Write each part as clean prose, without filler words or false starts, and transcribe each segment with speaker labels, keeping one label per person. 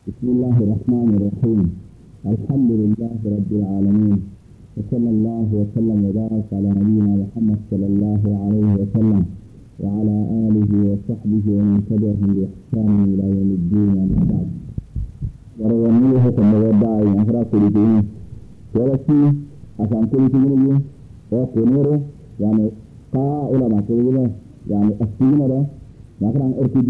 Speaker 1: بسم الله الرحمن الرحيم. الحمد لله رب العالمين، وصلى الله وسلم وبارك على نبينا محمد صلى الله عليه وسلم وعلى آله وصحبه ومن تبعهم بإحسان إلى يوم الدين. أما بعد، ورغمه كما وداعي أخرى كل دين ولكن عشان كل دين وكنوره يعني قائلة ما كله يعني السنة ده مثلا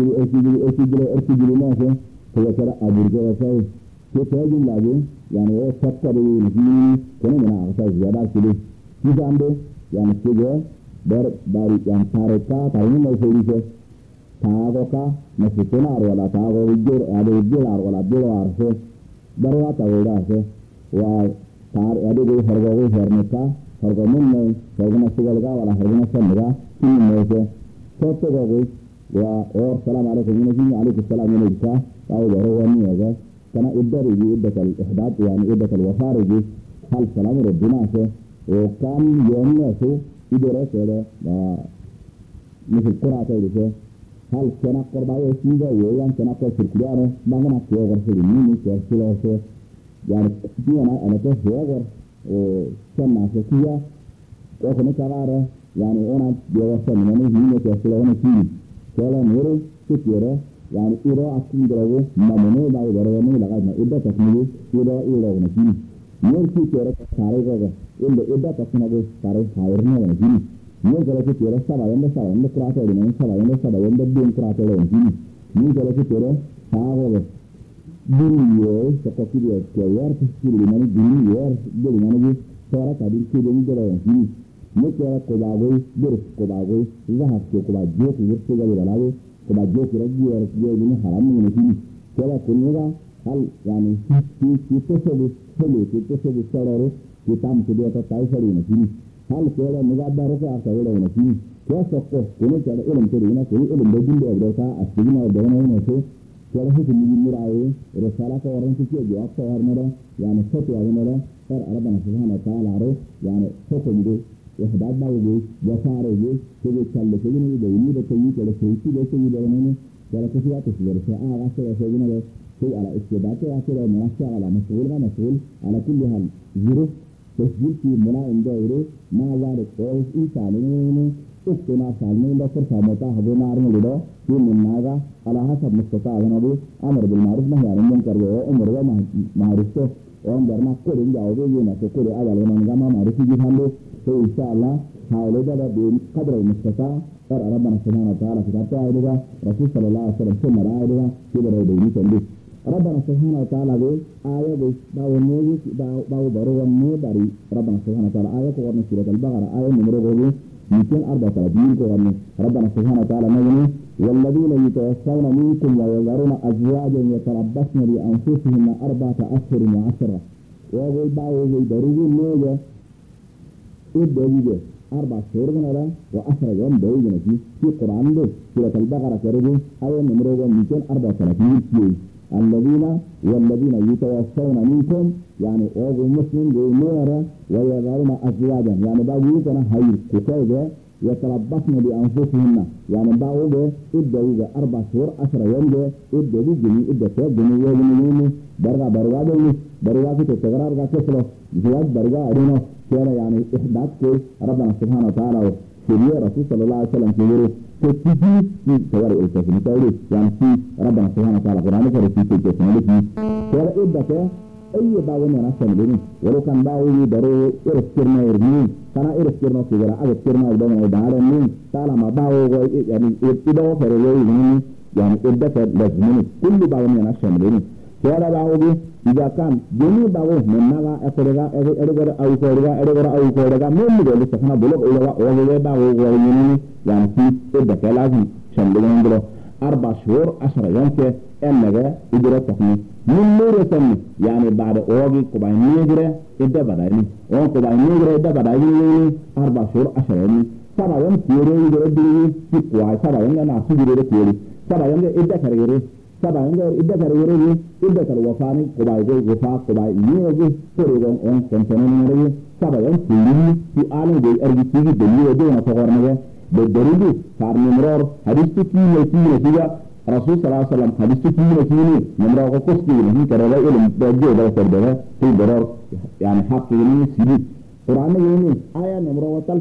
Speaker 1: ارتجل ناسه هو ترى أبرز وسائل كتاج لاجئ يعني هو سكر ينفي كنا من أقصى زيادة كله كذا عنده يعني كذا dari yang tarika tahu mau solusi tahu kah masih tenar wala tahu hijau ada hijau wala dolar se baru tahu dah se wah tar ada di harga mana harga nasi galga wala harga nasi merah ini mau se foto gawe wah assalamualaikum ini alaikum ini bisa tahu baru ini aja karena idar kal ihdad yani idar kal wafarij hal salam rabbina se kan yomnya se idore kere da misal qur'ata itu hal kena korbayo singa yang kena ko sirkuare bangana ko gorse ni ko silose yani dia ana to hewer kena sekia ko kena kawara yani ona dia wasa ni ko silone ki kala nuru kutire yani iro akin drago mamone da ni laga na idda takmili iro na ki nur ki kere sare go inda idda takmili sare hairna na ki ni kala ki kere saba yanda krata di nan saba yanda din krata le ni kala ki kere saba go duniyo ko ki dia ko yar ki ni mani duniyo de mani sara ka din ki de ni kala ni kala ko da go dur ko da go zahat ko da jo ko ga la go ko da jo ki ragi yar ki ni haram ni ki kala kunira hal yani ki to sararo kitam ke dia tahu sari na ki hal kala mugadaro ka asa wala na ki ko sokko ko kala ilm to ina ko ilm da dinde da ka asbina da na so kala hu ni muraye risala ka waran ki je aksa warmara yani foto warmara far rabbana subhanahu wa ta'ala ro yani foto ndi ihdad ba wugo yasare wugo ko challe ko ni da ni da ko ni kala ko ki da ko ni da ne kala ko ya to sir sa ga sa so ni da ko ala istidat ya ko na sa ala mas'ul ala kulli hal zuru تسجيل في ملاعب دائرة ما ذلك كويس إنسان استنا سالمين ده فرصة متاح بين عرض لده في من ناجا على حسب مستطاع نبي أمر بالمعروف نهي عن المنكر وأمر بمعروفه وأمرنا كل جاوبه ينا كل أول من جمع معروف جهنده فإن شاء الله حاول ده بقدر المستطاع فرع ربنا سبحانه وتعالى في كتابه ده رسول صلى الله عليه وسلم ثم رأى ده كبر يديه تنبيه ربنا سبحانه وتعالى قال آية باو نوجي باو بروا نوداري ربنا سبحانه وتعالى آية قرن سورة البقرة آية نمرة 234 قرن ربنا سبحانه وتعالى نجني والذين يتوفون منكم ويذرون أزواجا يتربصن بأنفسهن 4 أشهر و10 وقال باو بروا نوجي إدوجي 4 أشهر و10 يوم دوجي في قرآن ده سورة البقرة كرجل آية نمرة 234 الذين والذين يتوفون منكم يعني أو مسلم بنورا ويذرون أزواجا يعني باوي كنا هاي كتيجة يتربصن بأنفسهن يعني باوي إدوا 4 شهور 10 يوم ده إدوا جني إدوا جني يومين برغا تتغرر كسلو زواج برغا أدينه كنا يعني إحداث كي ربنا سبحانه وتعالى سيدنا رسول صلى الله عليه وسلم كبيره تجيء في توارئ الكفن تقول يعني في ربنا سبحانه وتعالى قرآن كريم في الكفن لكن كلا إبدأ أي باوي من أحسن بني ولو كان باوي درو إرسكرنا يرمي كنا إرسكرنا سجرا أذكرنا يدوم يدعى من تعالى ما باوي يعني إبدأ فريوي يعني إبدأ لازمني كل باوي من أحسن بني كلا باوي إذا كان جميع باوي من نجا أكرجا أو كرجا من اللي سكنا بلوك إلى وهو باوي يعني في إبدأ لازم شاملين دلو 4 شهور 10 يوم كأنك إجراء تقني من نور سني يعني بعد أوجي كباين نيجرة إبدأ بدايني أو كباين نيجرة إبدأ بدايني 4 شهور 10 يوم 7 يوم كيري إجراء دلوي في قواي 7 يوم أنا أسوي إجراء كيري 7 يوم إبدأ كريري 7 يوم إبدأ كريري إبدأ كروفاني كباي وفاء كباي نيجي كريرون أو كنتنين نيجي 7 يوم كيري في عالم جاي أرجع تيجي دلوي وجونا تقارنه بالدرجة صار نمرار حديث كي نتيجة رسول صلى الله عليه وسلم حديث كيني نمرة وقصدي من كذا إلهم بجوا ده كذا في ضرر يعني حق يمين سيد قرآن يمين آية نمرة وتل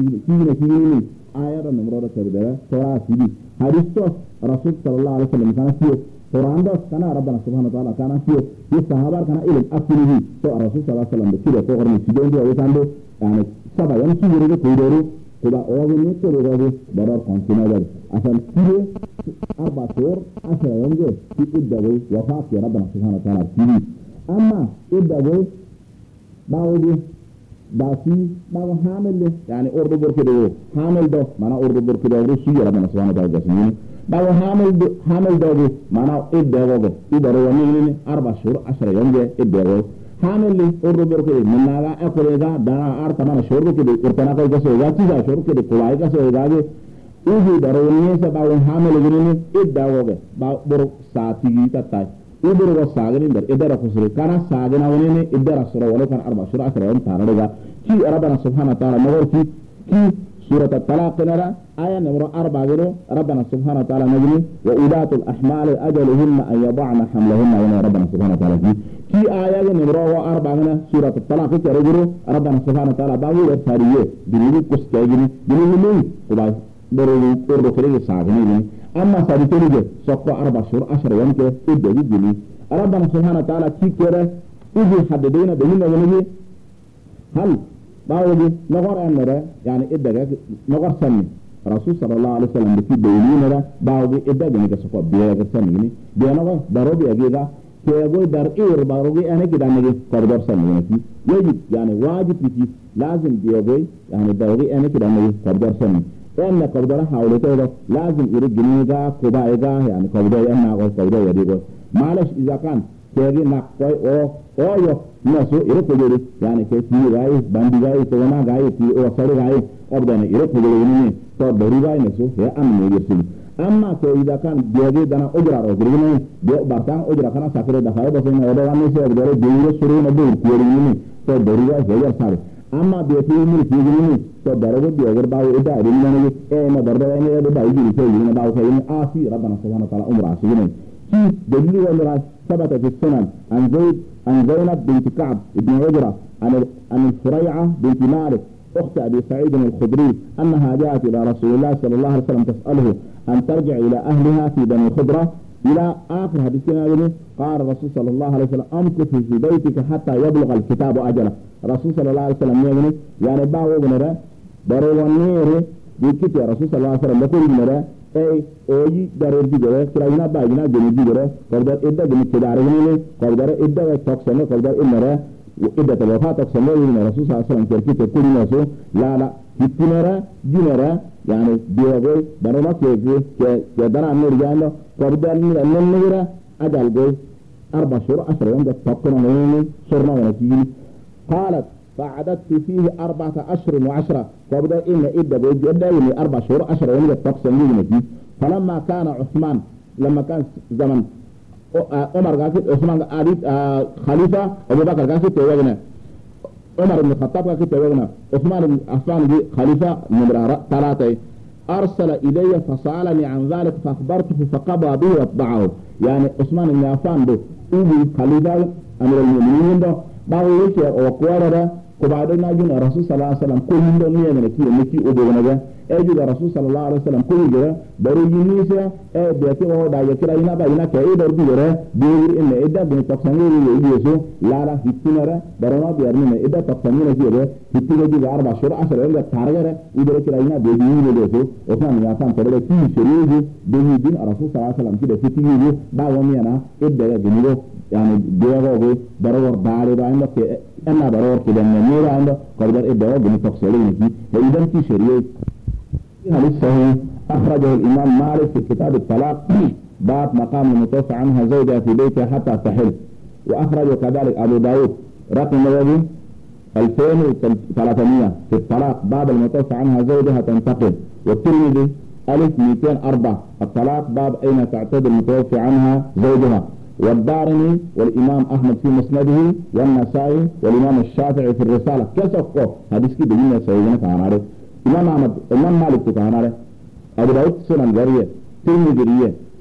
Speaker 1: كيني آية نمرة كذا ترى سيد حديث رسول صلى الله عليه وسلم كان فيه قرآن ده كان ربنا سبحانه وتعالى كان فيه الصحابة كان إلهم أكله تو رسول صلى الله عليه وسلم بكذا فقرن سيدون ده ويسانده يعني سبعة يوم سيدون كيدورو كذا أوغني كذا ضرر كونسينا ده عشان كذا 4 شهور 10 يوم جه في إدعوه وفاة يا ربنا سبحانه وتعالى كذي أما إدعوه باودي داسي باو حامل يعني أرد بركده حامل ده معناه أرد بركده روسي يا ربنا سبحانه وتعالى جسمه باو حامل ده معناه إدعوه منين 4 شهور 10 يوم جه إدعوه حامل لي أرد بركده من ناقة أكله ده دارا أرتمان شهور كده إرتنا كل جسوا جاتي شهور كده كلاي جسوا جاجي uji daroniye sa bawon hamele gini iddawoge ba boro saati tatai uburu go sagani dar idara kusure kana sagana wonene idara sura wala kan 4 shura 10 yom taradaga ki rabbana subhanahu wa ta'ala nawrti ki surat at-talaq nara aya numero 4 gino rabbana subhanahu wa ta'ala najmi wa ulatul ahmal ajaluhunna an yad'na hamlahunna wa rabbana subhanahu wa ta'ala ki aya numero 4 gina surat at-talaq ke roguro rabbana subhanahu wa ta'ala bawu sariye dinu kuskagini dinu kubai برو برو كريه ساعدني أما سادتني سقط 4 شهور 10 يوم كده إبدأ يجيني ربنا سبحانه وتعالى كيكره يجي حددينا بيننا ونجي هل باودي نغار أمره يعني إبدأ نغار سني رسول صلى الله عليه وسلم بكي بيننا ده باودي إبدأ جني كسقط بيا سني بيا نغار ضربي أجيدا كيقول در باروي أنا كده نجي كردار سني يجي يعني واجب فيكي لازم بيقول يعني باروي أنا كده نجي كردار سني أن قبضنا حاولته لازم يرد جنيجا كبايجا يعني قبضه أنا قبضه يريبه معلش إذا كان كذي نقطة أو يو ناسو يرد كذي يعني كذي جاي باندي جاي تونا جاي تي أو سر جاي قبضنا يرد كذي يني تبري جاي ناسو هي أمن يجسم أما إذا كان بيجي دنا أجرا أجرينه بيو بارتان أجرا كنا سافر دفاعه بس إنه هذا كان يصير أجرا بيجي سرور نبور كيرينه تبري جاي هي سار أما بيتي من كيرينه تبرر بيجر باو إذا رينا نجي ما برر إنه هذا بايجي يصير باو كيرين آسي ربنا سبحانه وتعالى أمر عشينه في دليل ولا ثبت في السنن عن زينب بنت كعب ابن عجرة عن الفريعة بنت مالك أخت أبي سعيد الخدري أنها جاءت إلى رسول الله صلى الله عليه وسلم تسأله أن ترجع إلى أهلها في بني خضرة إلى آخر حديثنا قال الرسول صلى الله عليه وسلم أمكث في بيتك حتى يبلغ الكتاب أجله رسول صلى الله عليه وسلم يعني باو بنرى برونير بكتير رسول صلى الله عليه وسلم بقول بنرى أي أوي دارر جيجره كلاينا باينا جني جيجره قدر إدّا جني كدارين قدر إدّا تقسمه قدر إنرى وإدّا تبغى تقسمه من رسول صلى الله عليه وسلم كركي تقول ناسو لا كتيرة جنرى يعني بيوغي دارنا كيجي كدارا نور جانو قدر نور أجل جي 4 شهور 10 يوم ده تقنا مني صرنا ونتيجي قالت فعددت فيه 4 أشهر و10 فبدأ إن إدّا بيجي 4 شهور 10 يوم ده تقسم مني فلما كان عثمان لما كان زمن عمر قاسد عثمان خليفة أبو بكر قاسد توجنا عمر بن الخطاب قاسد توجنا عثمان بن عفان خليفة نمرة 3 أرسل إلي فسألني عن ذلك فأخبرته فقضى به واتبعه يعني عثمان بن عفان ده أبي خليفة أمير المؤمنين ده باويك وقوارا كبعدنا جنا رسول صلى الله عليه وسلم كل من دنيا من كي نكي أبونا أجد رسول صلى الله عليه وسلم كل جرا بري ينيسا بيتي وهو دا يكرا ينا باينا كأي دربي جرا بيور إن إدا بين تقسمين يجيسو لا لا هتنرا برنا بيرنا إدا تقسمين يجيرا هتنرا جي 4 شهور 10 يوم تارجرا إدا كرا ينا بيجي يجيسو وكان يافان ترى كي شريجي بيجي دين رسول صلى الله عليه وسلم كده هتنرا باومينا إدا جنيرو يعني بيجي برور داري باينا أنا برور كده نميرا عنده قدر إدا جني تقسمين يجي وإذا كي شريجي هذا الصحيح أخرجه الإمام مالك في كتاب الطلاق باب مقام المتوفى عنها زوجها في بيتها حتى تحل وأخرجه كذلك أبو داود رقم الذي 2300 في الطلاق باب المتوفى عنها زوجها تنتقل والترمذي 1204 الطلاق باب أين تعتد المتوفى عنها زوجها والدارمي والإمام أحمد في مسنده والنسائي والإمام الشافعي في الرسالة كسفه حديث كده من سيدنا كان إمام أحمد إمام مالك كان أبو داود سنن جريه ترمذي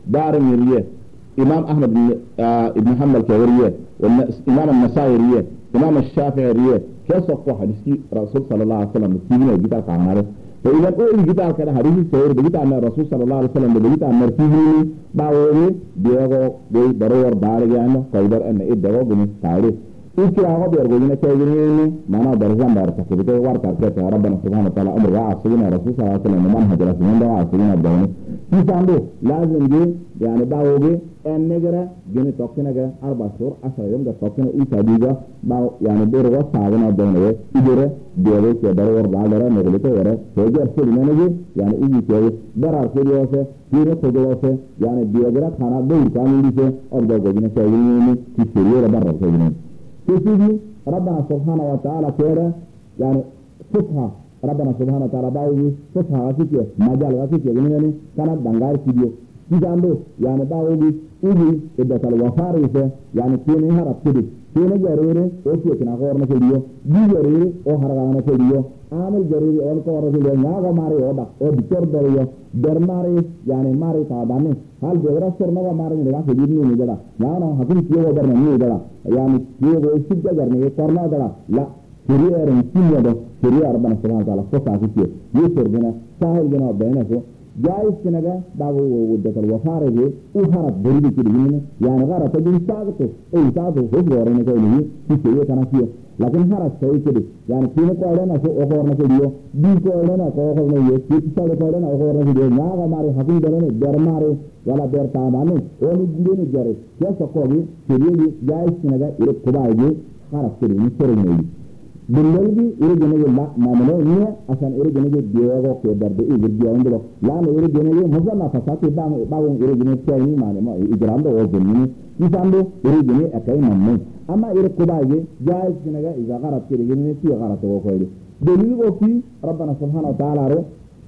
Speaker 1: دارمي ريه إمام أحمد ابن حنبل كوريه والإمام النسائي ريه إمام الشافعي ريه كيف صفوا حديث رسول صلى الله عليه وسلم تيجي جيتال كعناره فإذا أقول جيتال كده حديث سير بجيتال من الرسول صلى الله عليه وسلم بجيتال من فيه باوي بيجو بي برور بارجانه كيدر أن إدعو بني تعرف إيش هذا بيرجعنا كأجنبي ما أنا درجان بارك كده وارك كده ربنا سبحانه وتعالى أمر عاصينا الرسول صلى الله عليه وسلم من هجر سنين ده عاصينا الدنيا يسامو لازم دي يعني باوجي النجرة جني توكنا جا 4 شهور 10 يوم ده توكنا إيشاديجا باو يعني بيرجع ساعنا الدنيا إدرة بيرجع كده ورا بعدها نقولته ورا هيجي أرسل منه يعني إيجي كده برا كده واسه كده كده واسه يعني بيرجع خانة بير كامل دي أرجع جينا كأجنبي كيسيري برا كأجنبي تيجي ربنا سبحانه وتعالى كده يعني فتحة ربنا سبحانه وتعالى باوي فتحة غسيكي مجال غسيكي يعني كانت دنگار كيديو تيجاندو يعني باوي ubi idda wafari se yani kene harap kidi kene jarere o ke kana gorna kediyo di jarere o haragana kediyo amel jarere on ko wara kediyo nyaga mari oda o dikor dariyo dermari yani mari ta dane hal jera sorna wa mari ne ke dinni ne dara nana hakin kiyo darna ne dara yani kiyo go sidda garne korna dara la kiriere kinyo do kiriere rabbana subhanahu wa ta'ala ko ta kiyo yusur gena sahil gena bayna ko جايز كنجا باغو ودك الوفارة وهرب بريد كده يعني غارة تجي ساقطه ساقطه هو غورنا كده في شيء كنا فيه لكن هرب شيء كده يعني كنا قاعدين أشوف غورنا كده دي قاعدين أشوف غورنا كده كيف قاعدين أشوف غورنا كده ناقة ماري حكيم درني در ماري ولا در تامانه وني جيني جري كيف سكوبي كده جايز كنجا إلى كبايجي هرب كده نسرني بالنسبة إلى جنيه لا ما منه نية عشان إلى جنيه ديوغو كبر ده إلى ديوغو لا إلى جنيه مثلا فساتي باون إلى جنيه كأني ما إجرام ده وزني يسامو إلى جنيه أكيد ممنوع أما إلى كباية جايز كنجا إذا غرت إلى جنيه في غرت وكويل دليل وفي ربنا سبحانه وتعالى رو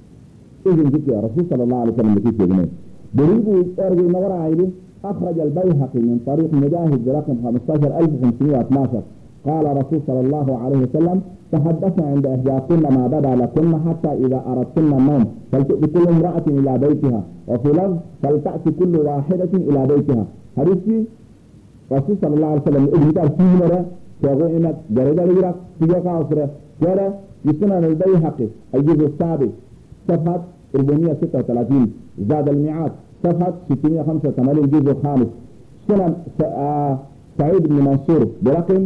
Speaker 1: إذن ذكر رسول صلى الله عليه وسلم في جنيه دليل أرجو نور عائلة أخرج البيهقي من طريق مجاهد برقم 15512 قال رسول صلى الله عليه وسلم تحدثنا عند إحداكن ما بدا لكن حتى إذا أردتن النوم فلتأتي كل امرأة إلى بيتها وفي لفظ فلتأتي كل واحدة إلى بيتها حديثي رسول صلى الله عليه وسلم ابن فيه مرة تقول إنك جريدة لجرك تجاك عصرة كذا يسنن البيهقي الجزء السابع صفحة 436 زاد الميعاد صفحة 685 الجزء الخامس سنن سعيد بن منصور برقم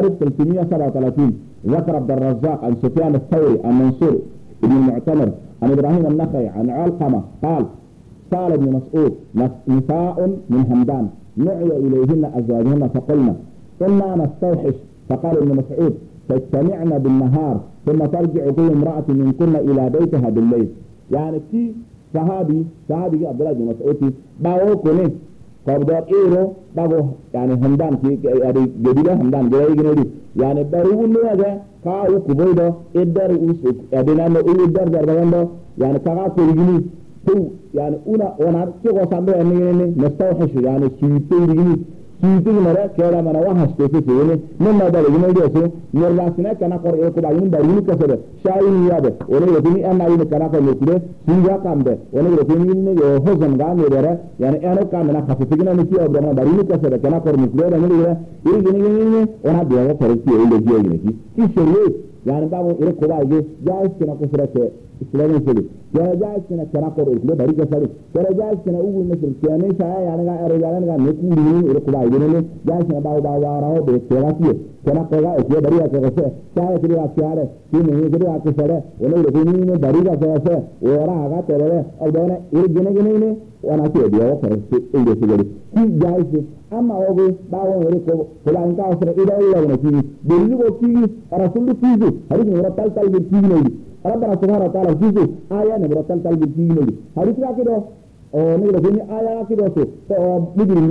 Speaker 1: 1337 ذكر عبد الرزاق عن سفيان الثوري عن منصور بن المعتمر عن إبراهيم النخعي عن علقمة قال سأل ابن مسعود نساء من همدان نعي إليهن أزواجهن فقلنا إنا نستوحش فقال ابن مسعود تجتمعن بالنهار ثم ترجع كل امرأة منكن إلى بيتها بالليل يعني في صحابي عبد الله بن مسعود باوكني قبضات إيرو باغو يعني همدان كي يعني جديدة همدان جاي جنودي يعني بارون لهذا كاو كبويدا إدار وسوق يعني نانو إدار جرباندو يعني كاو كوريجني تو يعني أنا كي قصامبو يعني نستوحش يعني سويتين سويتين مرة كذا مرة واحد تيجي يعني من هذا اللي جنودي أسو يرلاسنا كنا قر إيكو بعدين بارون كسر شاين يابه ولا يبتني أنا أيه كنا قر نكده سينجا كامده ولا يبتني إنه هوزن غام يدرى يعني أنا كامنا خفيفنا نكيا أبدا بارون كسر كنا قر نكده ده نقوله إيه جنيه أنا بيعه فريسي إيه اللي جاي جنيه كي شريه يعني بابو إيه كوبا يجي جالس كنا كسرة إسلامي سلي جالس كنا قر إسلام بارون كسر جالس كنا أول مثل كأنه شاي يعني كا أرجعنا كا نكون إيه كوبا يجي جالس كنا باو راهو بيتكلم كنا قرأ إسلام بارون كسر شاي كده أشياء كنا كده أكسره ولا يبتني بارون كسر ورا هذا ترى أبدا إيه جنيه وانا كده يا فرس اللي سيجري كي جايز اما هو باو ريكو فلا انت اسره الى الله ونتي بيلو كي رسول كيزو هري نورا تال بالكي نودي ربنا سبحانه وتعالى كيزو آية نورا تال بالكي نودي هري كده او نيرو كني آية كده تو بيجري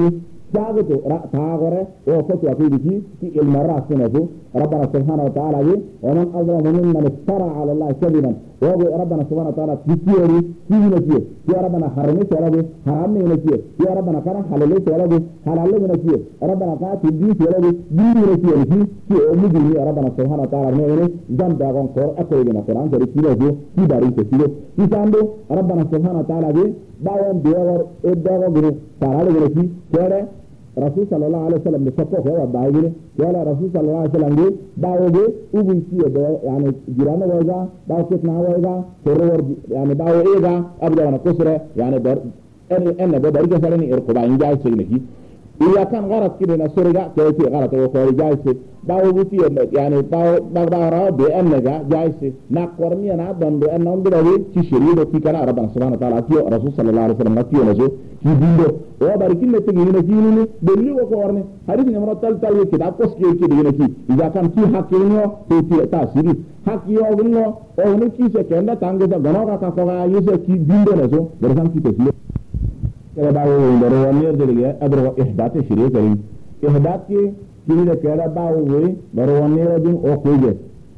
Speaker 1: جاءت تاغره وفتوى في المرة سنة ربنا سبحانه وتعالى ومن أظلم ممن افترى على الله كذبا ربنا سبحانه وتعالى بكيري كيف نكيه يا ربنا حرمت يا ربي حرمني نكيه يا ربنا كان حللت يا ربي حلل نكيه ربنا كان تديت يا ربي دين نكيه في أمجي يا ربنا سبحانه وتعالى نيني جنب أقوم كور أكوي من القرآن كري كيلو في دارين كيلو في ساندو ربنا سبحانه وتعالى باون ديور إدعو غرو تعالى غرو كره رسول صلى الله عليه وسلم بسقوف هو بايجي ولا رسول صلى الله عليه وسلم دي باوجي وبيسيه يعني جيرانه ويجا باو كتنا ويجا كرور يعني باو إيجا أبدا أنا كسره يعني در أنا بدر إيجا سلني إرقبا إن جاي سلني إذا كان غلط كده نسورجا كيفي غلط هو كوري جايس باو بيسيه يعني باو راه بأن جايس ناقورني أنا دم بأن نمبره تشريه في كلام ربنا سبحانه وتعالى كيو رسول صلى الله عليه وسلم كيو نزو في دينه وباركين لتجينا كيني بلي وكورني هذه نمرة تل كتاب كوسكي كده كي إذا كان كي حكينه في تأثيري حكيه أغنى أو نكى سكنة تانجة غنورا كفاية يسوع كي دينه نزو برسام كي تسليه كذا باو بروانير دليل أدرو إحداث شريك كريم إحداث كي كذا كذا باو بروانير دين أوكيه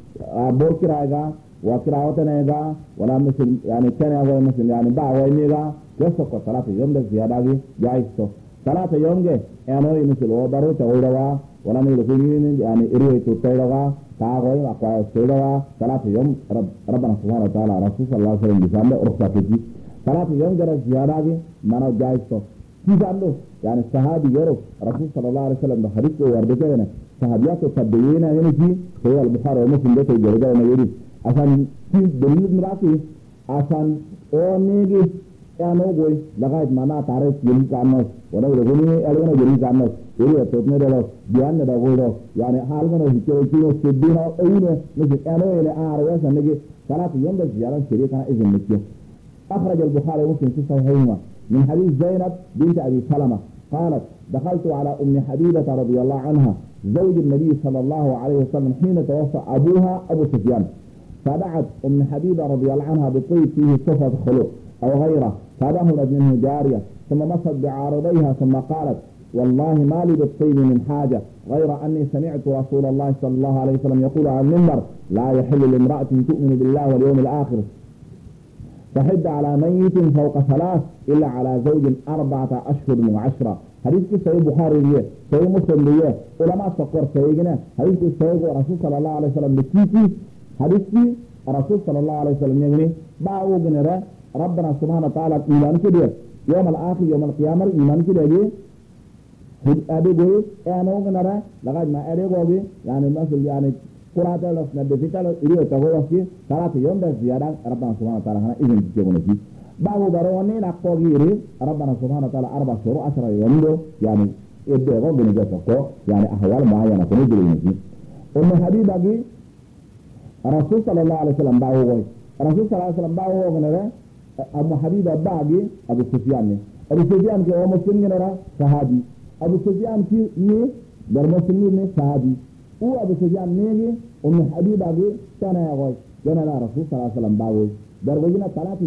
Speaker 1: بوركراجا وكراوتناجا ولا مثل يعني كان هو مثل يعني باو نيجا يسوق صلاة يوم ده زيادة جايسو صلاة يوم ده أنا مثل هو بارو تقولوا ولا نيجي يعني إريه تطيروا كاغوي أقوى تطيروا صلاة يوم ربنا سبحانه وتعالى رسول الله صلى الله عليه وسلم بيسمى رخصة صلاة يوم جرى زيادة ما جايسو كيف عنده يعني الصحابي يروح رسول صلى الله عليه وسلم بحديث وردته صحابيات تبيين هنا في هو البخاري ومسلم ده يجرده ونجري عشان في دليل مراتي عشان أونيجي يعني قوي لغاية ما نعرف جري كانوس ولا يقولني ألونا جري كانوس يقولي توتنا ده بيان ده قوله يعني حال ما نسيته كيلو سبينا أينه مثل أنا إلى أعرف نجي صلاة يوم ده زيادة شريكة إذن نكيه أخرج البخاري ومسلم في صحيحهما من حديث زينب بنت أبي سلمة قالت دخلت على أم حبيبة رضي الله عنها زوج النبي صلى الله عليه وسلم حين توفى أبوها أبو سفيان فدعت أم حبيبة رضي الله عنها بطيب فيه صفة خلق أو غيره فدهنت منه جارية ثم مست بعارضيها ثم قالت والله ما لي بالطيب من حاجة غير أني سمعت رسول الله صلى الله عليه وسلم يقول على المنبر لا يحل لامرأة تؤمن بالله واليوم الآخر تحد على ميت فوق 3 إلا على زوج 4 أشهر و10 حديث كي سيد بخاري ليه سيد مسلم ليه علماء سقر سيدنا حديث كي سيد رسول صلى الله عليه وسلم بكيكي حديث كي رسول صلى الله عليه وسلم يعني باعوا جنرا ربنا سبحانه وتعالى إيمان كده يوم الآخر يوم القيامة إيمان كده جي أدي جوي أنا جنرا لغاية ما أدي جوي يعني مثل يعني قرأت له نبذتها إليه تقول في 3 يوم بس زيادة ربنا سبحانه وتعالى هنا إذن تجيبونه فيه بعض برواني نقوغيري ربنا سبحانه وتعالى 4 شهور 10 يوم يعني يبدأ بنجاسة يعني أحوال معينة كنجلين فيه أم حبيبة رسول صلى الله عليه وسلم باعوه رسول صلى الله عليه وسلم باعوه غنرا أم حبيبة باعي أبو سفيان أبو سفيان كي هو مسلم غنرا صحابي أبو سفيان كي در مسلمين صحابي هو أبو سفيان نيجي أم حبيبة كان يقول جنا رسول صلى الله عليه وسلم باعوه در وجنا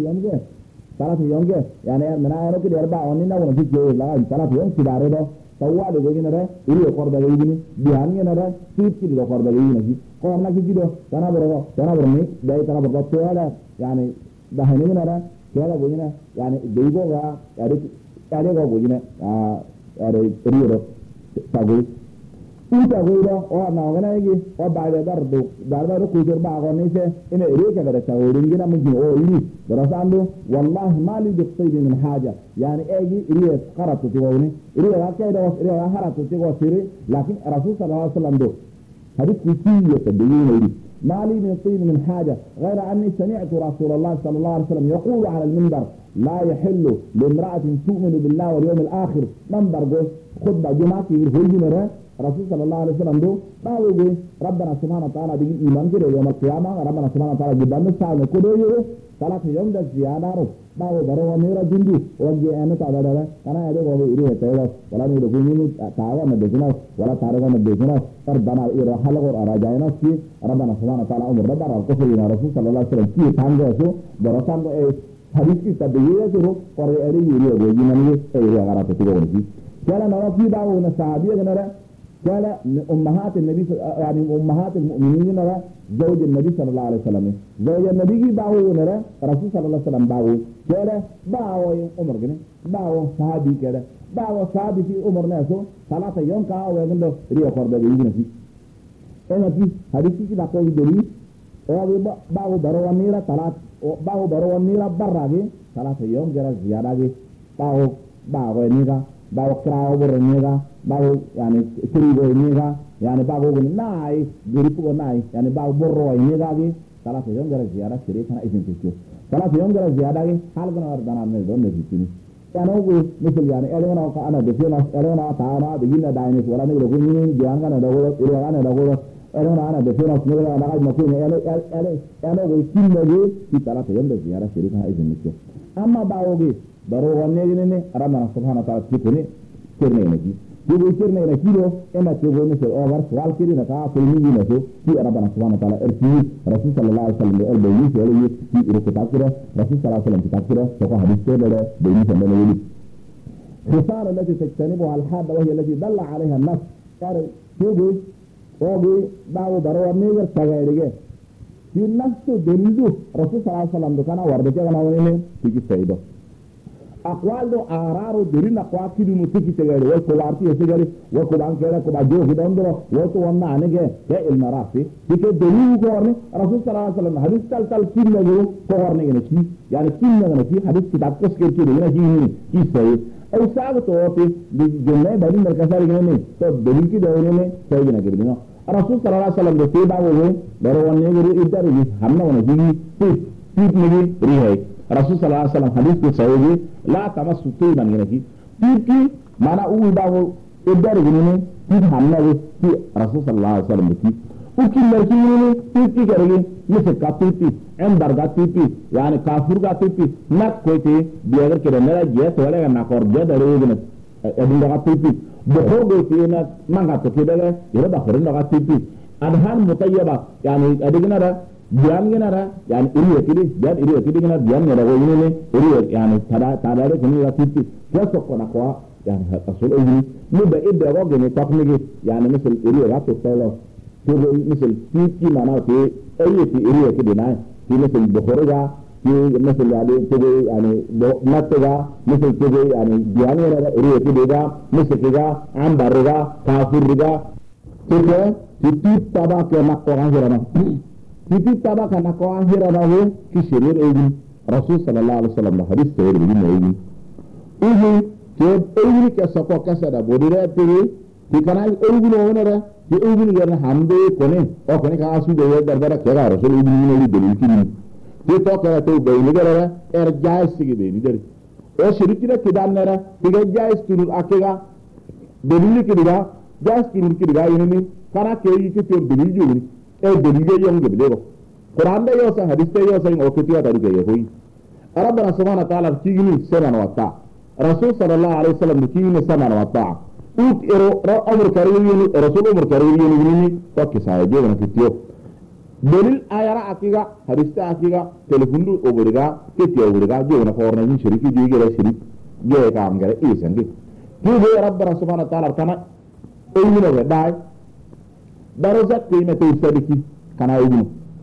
Speaker 1: 3 يوم يعني من أنا كده 4 ونينا ونجيب جوه لا 3 يوم كده رده سواء ده وجنا ده إلي يقرب ده يجيني بيهاني أنا ده سيف كده يقرب ده يجيني نجي قرنا كده تنا برمي ده تنا برضه هذا يعني ده هنينا ده كده وجنا يعني ديجو يعني وجنا يعني ريرو تقول Uta guida o na ngana yi o baale dardo kujur ba ko ni se ina ireka da tawurin gina mun o iri darasandu wallahi mali bi sayyid min haja yani eji iriya qaratu tiwoni iriya kaida was iriya haratu tiwo siri lakin rasul sallallahu alaihi wasallam do hadith kusiyo tabiyin iri مالي من طيب من حاجة غير أني سمعت رسول الله صلى الله عليه وسلم يقول على المنبر لا يحل لامرأة تؤمن بالله واليوم الآخر منبر قول خطبة جماعة يقول رسول صلى الله عليه وسلم دو باوي ربنا سبحانه وتعالى بيجي إيمان كده يوم القيامة ربنا سبحانه وتعالى جبنا الساعة كده يو 3 يوم ده زيادة رو باوي برو ميرا جندي وجه أنا تعالى ده أنا أدي باوي إيه تيلا ولا نيجي بقولين تعالى ما بيجينا ولا تعالى ما بيجينا ربنا إيه حلق وراجعنا في ربنا سبحانه وتعالى أمر ربنا الكفر يا رسول صلى الله عليه وسلم كي تانجه شو براسان حديث كتابية شو قرأ أدي يريه بيجي مني إيه غارات تيجي كلا نرى باو نصابي نرى كلا أمهات النبي يعني أمهات المؤمنين نرى زوج النبي صلى الله عليه وسلم زوج النبي باو نرى رسول صلى الله عليه وسلم باو كلا باو عمر كده باو صحابي كده باو صحابي في عمر ناسو 3 يوم كاو يغندو ريا فردا يجينا في أنا في حديثي كده قوي دليل باو بروان نيرا 3 باو بروان نيرا براغي 3 يوم جرى زيادة باو نيرا باو كراو برنيرا باو يعني تريغو نيرا يعني باو ناي غريبو ناي يعني باو برو نيرا دي 3 يوم جرى زيادة شريكنا إذن تكيو 3 يوم جرى زيادة دي حالنا وردنا من دون نجيتني يعني هو مثل يعني أنا أنا بفينا أنا تعالى بيجينا داينس ولا نقول كوني جوان كنا داغورو إلى أنا داغورو أنا بفينا نقول أنا قاعد مكين أنا هو كل نجي في 3 يوم جرى زيادة شريكنا إذن تكيو أما باوغي برو ونيجي ربنا سبحانه وتعالى تكوني كرني نجي يقول كرني نجيله إما تقول مثل أوفر سؤال كذي نتاع كل مين نسوا في ربنا سبحانه وتعالى إرسل رسول صلى الله عليه وسلم البيني سؤاله في إرسال كذا رسول صلى الله عليه وسلم كتاب كذا سوى حديث كذا بيني سماه ولي خسارة التي تجتنبها الحادة وهي التي دل عليها النص قال يقول وقول باو برو ونيجي سجايرجه في النص دليل رسول صلى الله عليه وسلم دكانا وردك أنا ونيني تيجي سيده أقوال دو آرارو دليل أقوال كده متكي تجاري وكبارتي يسجاري وكبان كذا كباجو كده عندنا وتوانا عنك كالمراسي ديك دليل كورني رسول صلى الله عليه وسلم حديث تل كيل نجو كورني كنشي يعني كيل نجو حديث كتاب كسر كده كنشي كي سيد أو ساعة توقف بجملة بعدين مركزة لكنني تو دليل كده ونني سيدنا كده رسول صلى الله عليه وسلم ده تبع وهو بروان نيجي إدارة همنا ونجيبي تيب نيجي ريهاي رسول صلى الله عليه وسلم حديث كسائي لا تمس طيبا جنكي تيبكي مانا أول باو إدارة جنوني تيب همنا في رسول صلى الله عليه وسلم بكي وكي مركي جنوني تيبكي كرغي مثل كاتيبي عندر كاتيبي يعني كافور كاتيبي نك كويتي بيغر كده نرى جيس ولا ناكور جد ريجنت أدين كاتيبي بخور بيتينا مانغا تكيدة يرى بخورين كاتيبي أدهان مطيبة يعني أدينا biyan gina ra yani iriya kidi gina biyan gina ko yini iriya yani tada kini ya tipi keso ko na ko yani asul ejini mu da idda ko gene takmigi yani misal iriya ga to tolo to misal tipi mana te iriya kidi na ti misal bukhariga ti misal yani to yani natga misal to yani biyan gina ra iriya kidi ga misal kiga ambarga kafirga to tipi taba ke na ko ga Titi taba kana ko ahira nahu ki shirir egi Rasul sallallahu alaihi wasallam hadis tawir bi egi uhu ke egi ke sako kasada bodire tiri ki kana egi no onara ki egi ni garna hamde kone o kone ka asu de darbara ke ga Rasul egi ni ni delil ki ni ti to ka to be ni gara jais ki be ni der o shirikira kidan nara ki ga jais ki akega delil ki diga jais ki diga ni kana ke egi ki to delil juri دليل يوم جبليه القرآن ده يوسف حديث ده يوسف إن أوكتيا تاريخه يهوي ربنا سبحانه وتعالى كيجني سمعنا وطاع رسول صلى الله عليه وسلم كيجني سمعنا وطاع أوت أمر كريم رسول أمر كريم يني وكسائر جونا كتير دليل آية أكيدا حديث أكيدا تلفون أوبرجا كتير أوبرجا جونا فورنا من شريك جيجي شريك جيه كام كره إيه سنجي كيف ربنا سبحانه وتعالى كنا أيمنا بداي Darajat kime to sadiki kana ugu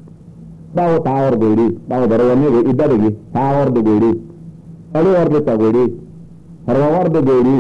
Speaker 1: bawo tawar gori bawo barawane go idare tawar de gori alwar de tagori harwar de gori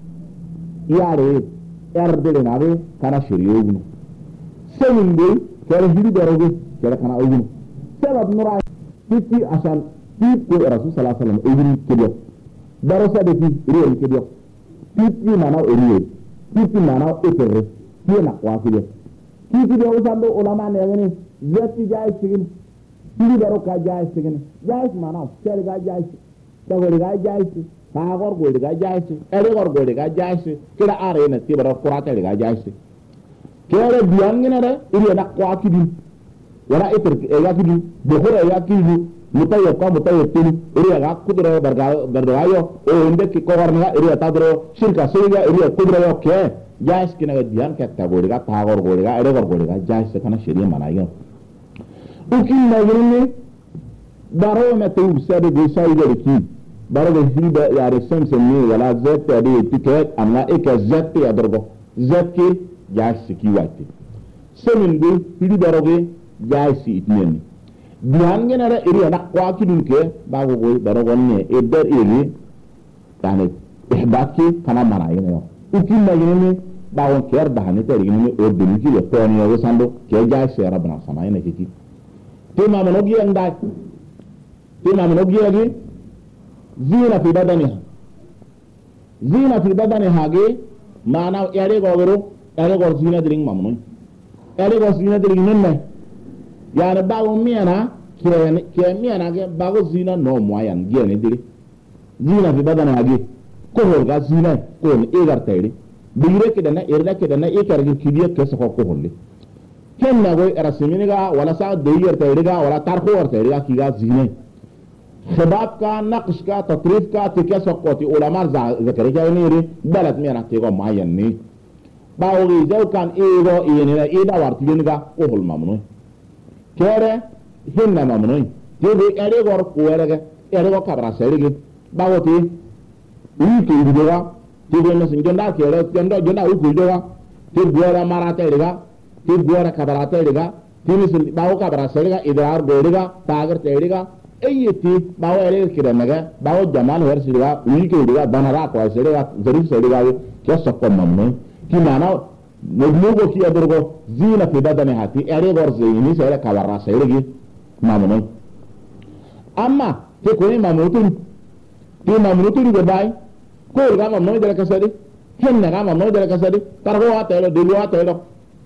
Speaker 1: yare erde nabe kana shiriyo ugu seminde kare hiri daroge kare kana ugu sabab nura titi asal titi rasul sallallahu alaihi wasallam ugu kidio darasa de ki riyo kidio titi mana uriye titi mana etere tiena kwa kidio kiki de usando ulama ne ngene yetti jaay sigin tigi daro ka jaay sigin jaay mana ser ga jaay tago ga jaay ta gor go ga jaay ere gor go ga jaay kira are ne ti baro qurata ga jaay kere biyan ngene re iri na kwa kidi wala eter ya kidi de hore ya kidi mutayyib tin iri ga kudro bargayo o inde ki ko warna iri ta dro shirka seyga iri kudro yo ke jais kina ga diyan ka tagoriga tagor goriga ere gor goriga jais kana shari'a manayo ukin na yirni daro me tu sade de sai de ki baraga hiba yare samsam ni wala zat ade tiket amma eka zat ya dorgo zat ke ya siki wati semin be hidi baroge ya si itnen dihan ngena iri ana kwa kidun ke bago go barogo ne e der iri tane ihbaki kana mara yene ukin na yene bawon ker dahane tari yene o deniki le toni yo sando ke ja si rabbana sama yene kiti te ma manogi anda te ma manogi agi zina fi badaniha ge mana yare go zina dring mamnu yare go zina dring nenne yana bawo miana ke miana ge bawo zina no moyan ge ne diri zina fi badaniha ge ko holga zina ko ne egar tayri bigire ke dana erda ke dana e karge kidiya ke so ko holle ken na go era seminiga wala sa deyer tayri ga wala tarko war tayri ga kiga zina شباب کا نقش کا تطریف کا تکیہ سقوتی علماء ذکر کیا نیری بلد میں رکھتے گا معین نہیں باوغی جو کان ایگو اینینا ایدا وارتگینگا اوہل ممنوی کیرے ہننا ممنوی تیوی ایرے گور کوئرگا ایرے گو کبرا سیرگی باوتی اوی کی ایدگا تیوی نسن جندا کیرے جندا اوی کی ایدگا تیو گورا مارا تیرگا تیو گورا کبرا تیرگا تیو نسن باو کبرا سیرگا ادرار گوڑگا تاگر تیرگا ايتي باو اريد كده نجا باو جمال ورسيغا ويكي دغا بنرا كواسيغا ظريف سيغا كسكم ممنون كي مانا نبلوغو كي ادرغو زينة في بدن هاتي اريد ورزيني سيغا كورا سيغا ممنون اما تكوني ممنوتين باي كور غا ممنون دلك سدي هن غا ممنون دلك سدي ترغو هاتيلو دلو هاتيلو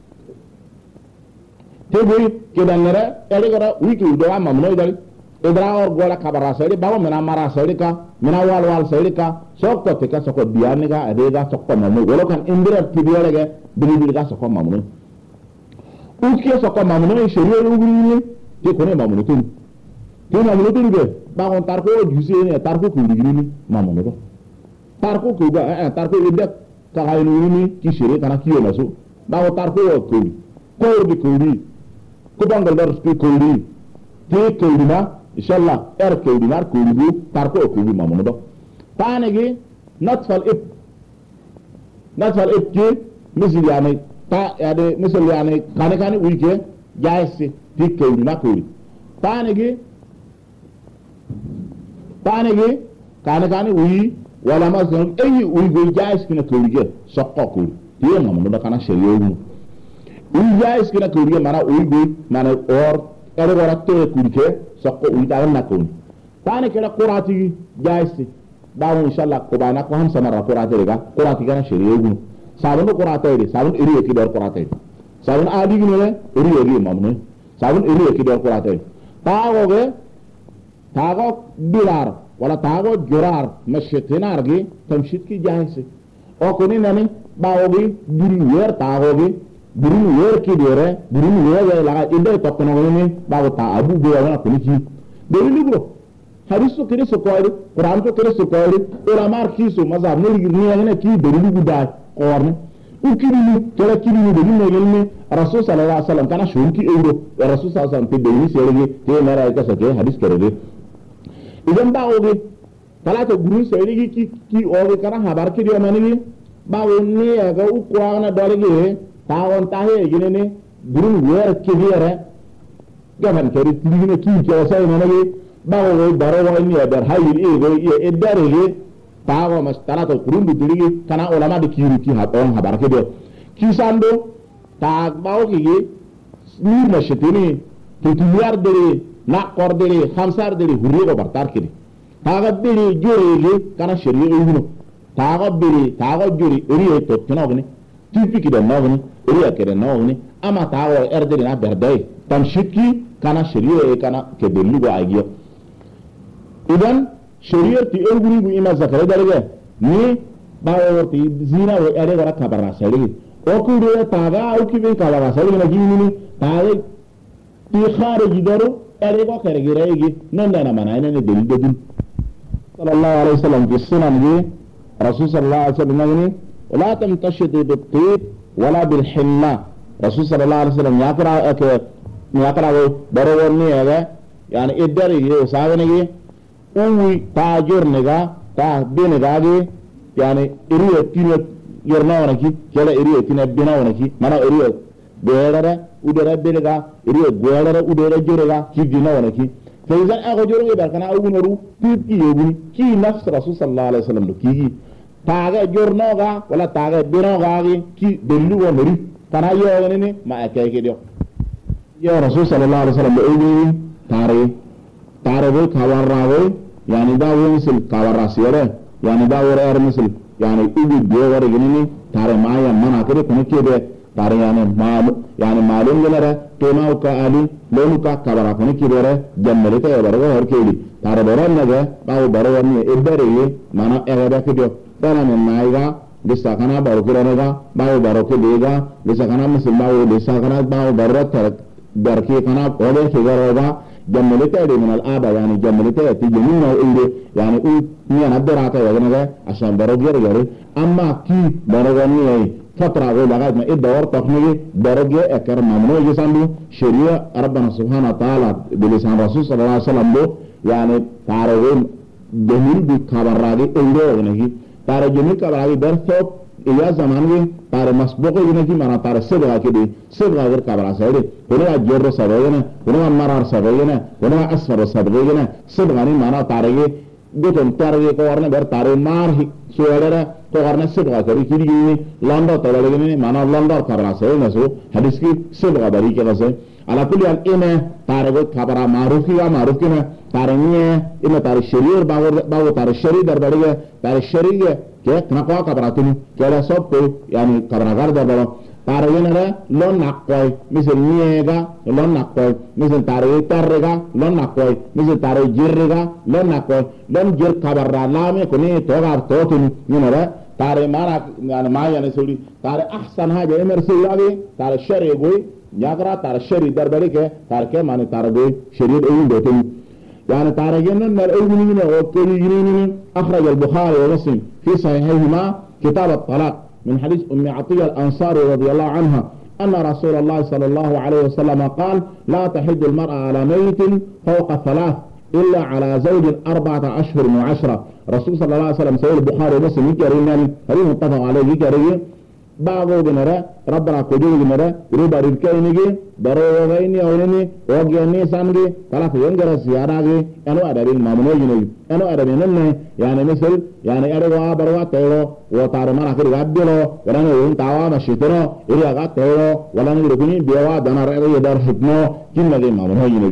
Speaker 1: تبوي كده نرى اريد ويكي دغا ممنون دلك idra or gola kabara sari bawo mena mara sari ka mena wal sari ka sokko te ka sokko biani ga adega sokko mamu golo kan indira tibiyale ga bili ga sokko mamu uske sokko mamu ne sheriyo ngini te kone mamu tun be bawo tarko jusi ne tarko ku digini mamu ne tarko ku ga tarko inde ka ga ni ki sheri kana kiyo masu bawo tarko ko di ko bangal dar ko di te ko dina inshallah erke dinar ko ribu tarko ko bi mamu do tanegi natfal ke misal yani ta yade misal yani kane wike jaisi tikke dinar ko ri tanegi kane wi wala mazun ayi wi go jais kina ko ri sokko ko ri mamu do kana sheriyo wi jais kina ko ri mana wi go mana or ere wara te ko ri sokko uita na ko tane kala qurati jaisi dawo inshallah ko bana ko ham samara qurati rega qurati kana sheriyu sabun qurati ri sabun iri ki dor qurati sabun adi gi ne iri mamne sabun iri ki dor qurati tago bilar wala tago jurar mashitinar gi tamshit ki jaisi o ko ni nani bawo gi diri wer tago gi diri wer ki dere diri wer la inde to kono ni bawo ta abu go wana ko ni diri libro hadisu kire so ko ari quran to kire so ko ari ora mar kiso mazab ne ni ne ki diri libu da qorne ukiri ni kala kiri ni diri ne gelme rasul sallallahu alaihi wasallam kana shunki euro rasul sallallahu alaihi wasallam te diri serege te mara ka sake hadis karede idan bawo ge talata guru serege ki o ge kana habar ki dio mani bawo ne ga ukwana dorege tawon tahe gine guru wer kibere gaban kari tigine ki ke sai manage bawo daro wa ni dar hayil e go e darege tawo mastarata kurundu dirigi kana ulama de kiru ki ha on habar ke do ki sando ta bawo ki ni mashetini to tiyar de na qordere khamsar de hurri go bartar kidi taga biri jore kana shari'u ibnu taga jori eri to tinogne tipiki de nogni eri ke de nogni ama tawo erdere na berdai tamshiki kana shari'u kana ke de lugo agiyo idan shari'ar ti enguri bu ima zakare darge ni bawo ti zina wo ere gara kabara sari o ku de taga au ki ben kabara sari na gini ni taga ti khariji daro ere go kare giregi non da na mana ne de dil sallallahu alaihi wasallam fi sunan ji rasul sallallahu alaihi wasallam ne wala tamtashid bil tib wala bil hinna rasul sallallahu alaihi wasallam yakra wo daro wonni ega yani idari ye sawane ge uwi ta jornega ta benegage yani iriyo tino yorna wanaki kela iriyo tina bina wanaki mana iriyo goyara udara benega iriyo goyara udara jorega ki dina wanaki fezan ako joronge barkana awunaru tipi yoguni ki nafs rasul sallallahu alaihi wasallam do ki taga jornoga wala taga binoga ki delu wonori kana yogani ma akay dio ya rasul sallallahu alaihi wasallam do tare bo kawarrawe yani dawo misil kawarrasiyere yani dawo rer misil yani ubi bewar ginini tare maya mana kede kono kede tare yani malum genere tona ka ali lonu ka kabara kono kede jammale te bargo hor kedi tare boran naga bawo baro ni ebere mana egada kede dana men naiga desa kana baro kiranaga bawo baro kedega desa kana misil bawo desa kana bawo baro tar darki kana ole kigaroga جملته من الآباء يعني جملته تجمعنا إلى يعني نيا ندرعته وجناه عشان برجع رجعه أما كي برجعني فترة لغاية ما الدور تقنيه برجع أكرم ممنوع جسمه شريعة ربنا سبحانه وتعالى بلسان رسول صلى الله عليه وسلم يعني تعرفون جميل بخبر راجع إلى وجناه تعرف جميل خبر راجع برثوب إياه زمانه تاره مسبوق ينهي مانا تاره سبعة كده سبعة غير كبار سيره هنا جور سبعينه هنا مرار سبعينه هنا أسفر سبعينه سبعة ني مانا تاره بيتم تاره كوارنا بير تاره مار سوالره كوارنا سبعة كده كده لاندا تاره لكنه مانا لاندا كبار سيره نسو حديث كي سبعة باري كده سه على كل حال إنه تاره كبار معروف كنا تاره نيه إنه تاره شرير باو تاره شرير درباره تاره شرير كه نقوا كبراتني كلا صوب يعني كبرغار ده بلا تارينره لون نقوي مثل نيجا لون نقوي مثل تاري ترغا لون نقوي مثل تاري جيرغا لون نقوي لون جير كبرا لامي كوني توغار توتن ينره تاري مارا يعني ما يعني سوري تاري احسن حاجه امر سيلاوي تاري شري بوي ياغرا تاري شري دربري كه تاري كه معنی تاري بوي شرير اين دوتن يعني تاريخنا الأولين والكليين أخرج البخاري ومسلم في صحيحهما كتاب الطلاق من حديث أم عطية الأنصاري رضي الله عنها أن رسول الله صلى الله عليه وسلم قال لا تحد المرأة على ميت فوق 3 إلا على زوج 4 أشهر و10 رسول صلى الله عليه وسلم سيد البخاري ومسلم يكرين هذه متفق عليه يكرين بعضو جنرا ربنا كجو جنرا روبا ريكاينيجي دروغايني اولني اوغياني سانغي كلا فينغرا سياراغي انو ادارين مامنوجيني انو ادارين نن يعني مثل يعني ارغوا بروا تيرو وتار مارا كري غادلو ولا نون تاوا مشيترو اريغا تيرو ولا نغرغني بيوا دنار يدار حكمو كينغي مامنوجيني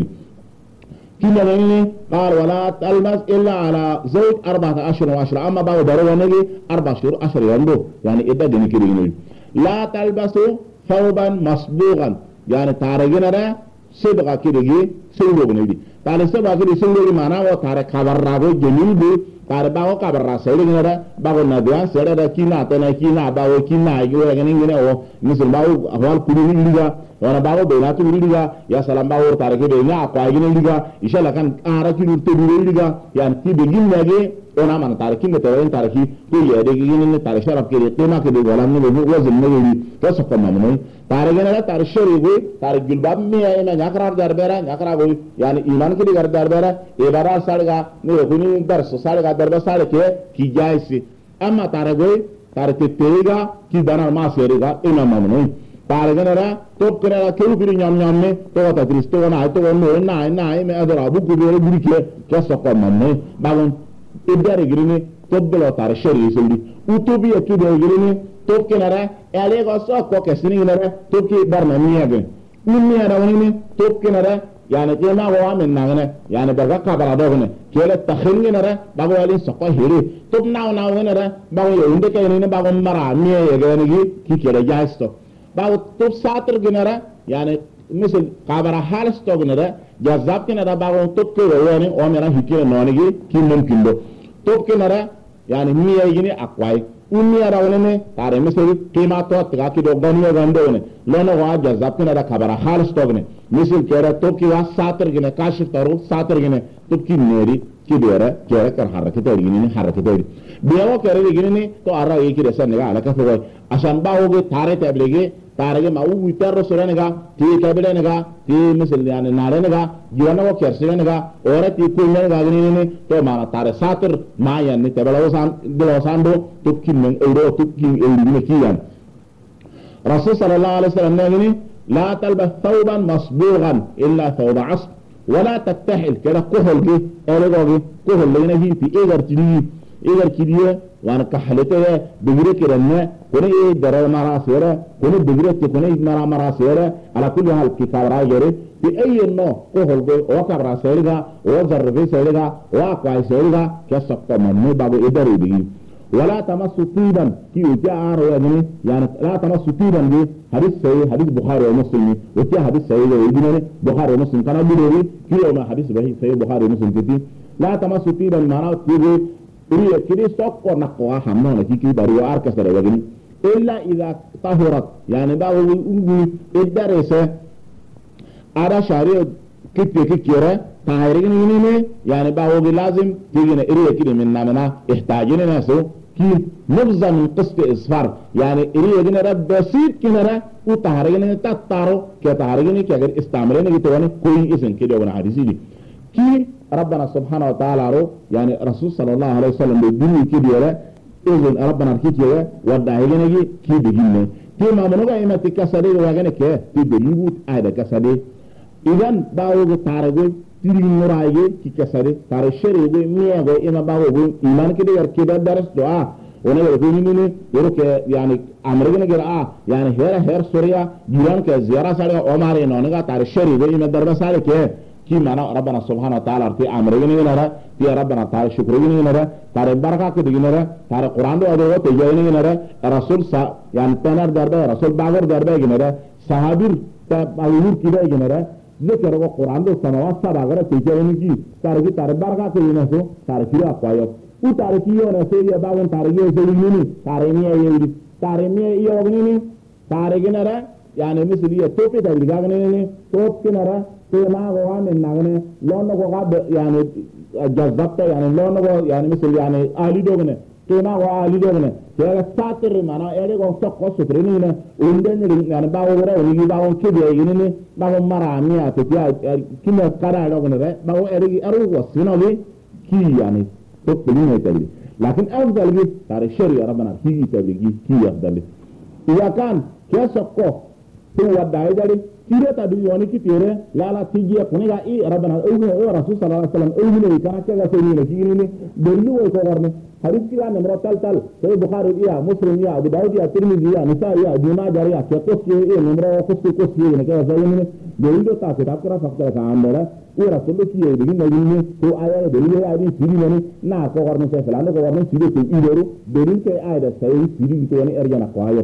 Speaker 1: كينغي قال ولا تلمس الا على زوج 4 أشهر و10 اما باو دروا نغي 4 أشهر 10 يندو يعني ادا دني كيريني لا تلبسوا ثوبا مصبوغا يعني تارجنا ده سبقة كده سنجوب نيجي تاري سبقة كده سنجوب معنا و تاري خبر راغو جميل بي تاري باو خبر راسيل ده باو نبيان سيرة ده كينا تنا كينا باو كينا يجوا يعني كنا و مثل باو أهوال كلني ليجا وانا باو بيناتو ليجا يا سلام باو تاري كده يا أقوى ليجا إن شاء الله كان أراكي تبي ليجا يعني تبي نيجي ona man tariki ne tawen tariki to ya de gini ne tar sharaf ke qima ke de wala ne wazin ne ni to so kuma mun tarige ne tar shari go tar gilbab me ya na yakrar darbera yakra go yani iman ke gar darbera e bara sarga ne kuni dar so sarga darba sar ke ki jaisi amma tarago tar te tega ki dana ma serega ina mamun tarige ne to kera ke ubiri nyam ne to ta kristo na to no na me adora bu go be buri ke so kuma mun bagun idare girini tobbelo tar shari sindi utubi akido girini tokki nara ale go so ko kesini nara tokki barna miyage nimmi ara woni tokki nara yani kema go amen nagane yani daga kabara dogne kele takhinni nara bago ali so ko hiri tub naw nara bago yinde kay ni bago mara miyege ni ki kele jasto bago tub satr ginara yani misal kabara halis to ginara jazab kinara bago tokki woni o mera hikire nonigi ki mumkin do توب كنارا يعني مية يجيني أقوى ومية راولني تاري مثل كيما تو تكاكي دوغانيو غاندوني لونو وا جزاب كنارا خبرا حالس توغني مثل كيرا توب كي وا ساتر جنة كاشف تارو ساتر جنة توب كي نيري كي ديرا كيرا كر حركة توريني حركة توري بياو كيرا يجيني تو أرا يكي رسا نيجا على كفوي عشان باوغي تاري تبليغي tarege ma uwi terro sorenega ti kabilenega ti misal yani narenega jiwana ko kersenega ora ti kumenega gini to mana tare satur mayan ni tabalawasan dilosando tukkin euro tukkin euro kiyan rasul sallallahu alaihi wasallam nagini la talbas thawban masbughan illa thawb asr ولا تتحل كده كهل جه أرجعه كهل لينا هي في إيجار كذيه وانا كحلته بغير كرنة كونه درا مرا سيرة كونه بغير كونه مرا سيرة على كل حال كفارة جري في أي نوع كهل جه أو كبر سيرة أو زرفي سيرة أو كاي سيرة كسبت منه بابو إداري بيجي ولا تمس طيبا كي يجار يعني لا تمس طيبا دي حديث صحيح حديث بخاري ومسلم وتي حديث صحيح يجينا بخاري ومسلم كان بيقولي كي ما حديث صحيح بخاري ومسلم كتي لا تمس طيبا معناه تيجي كده سوق ونقوا حمنا كي بارو اركس درجين الا اذا طهرت يعني باو الدرس على شارع كتيره طاهرين يعني باو لازم تيجينا اريه كده من نامنا احتاجين ناسو كي نبذة من قسط اصفار يعني اريه كده رب بسيط كده وطاهرين تطارو كطاهرين كي اگر استعملين كده كوي اسم كده وانا حديثي دي كي ربنا سبحانه وتعالى يعني رسول صلى الله عليه وسلم بالدنيا كده ولا إذن ربنا كده وداعينا كي بيجينا كي ما منوغا إما تكسره وغاني كي تبليبوت آيدا كسره إذن باوغ تارغو تيرين مرايغي كي كسره تارشريغو ميغو إما باوغو إيمان كده يركيدا درس دعا ونغير كينيني يروك يعني أمريكا نغير يعني هير سوريا جيران كي زيارة سارة عماري نونغا تارشريغو إما دربا سارة كي معنا ربنا سبحانه وتعالى في أمرنا نرى في ربنا تعالى شكرنا نرى تعالى بركة كده نرى تعالى قرآن ده أدوات تجاهنا نرى رسول يعني تنار دربه رسول باغر دربه نرى صحابير تبعير كده نرى ذكر القرآن ده سماوات سبعة تجاهنا كي تعالى بركة كده نسوا تعالى كده أقويه وتعالى كيه نسوا باغن تعالى كيه سويني تعالى مية يوري تعالى مية يوغني تعالى نرى يعني مثل توبي تعالى كده توب كنرى ما هو من نعمة لون هو قاب يعني جذبته يعني لون هو يعني مثل يعني أهلي دوغنه ما هو أهلي دوغنه كذا ساتر معنا يعني قصة قصة فرينه وندن يعني باو غيره ونيجي باو كذي يعني باو مرامي أتوقع كم كذا دوغنه ده باو أروي وسينا لي كي يعني تبليه تبلي لكن أفضل جد ترى الشريعة ربنا كي تبلي كي أفضل إذا كان كسبكو هو الداعي كيرة تدويوني كتيرة لا لا تيجي كونيكا إيه ربنا أوجه رسول صلى الله عليه وسلم أوجه لي كان كذا سوينا كيرني دليل ويكورني حديث كذا نمرة تل سوي بخاري إيه مسلم إيه أبو داود إيه ترمذي إيه نساء إيه جماع جارية كتوس إيه نمرة كوس إيه كذا سوينا دليل تو تاكيد أكثر فقط كان مرة إيه رسول كيه بيجي نجيني تو آية دليل آية سيري مني نا كورني سيفلانه كورني سيري تيجي دليل كآية سيري سيري تواني أرجعنا قايو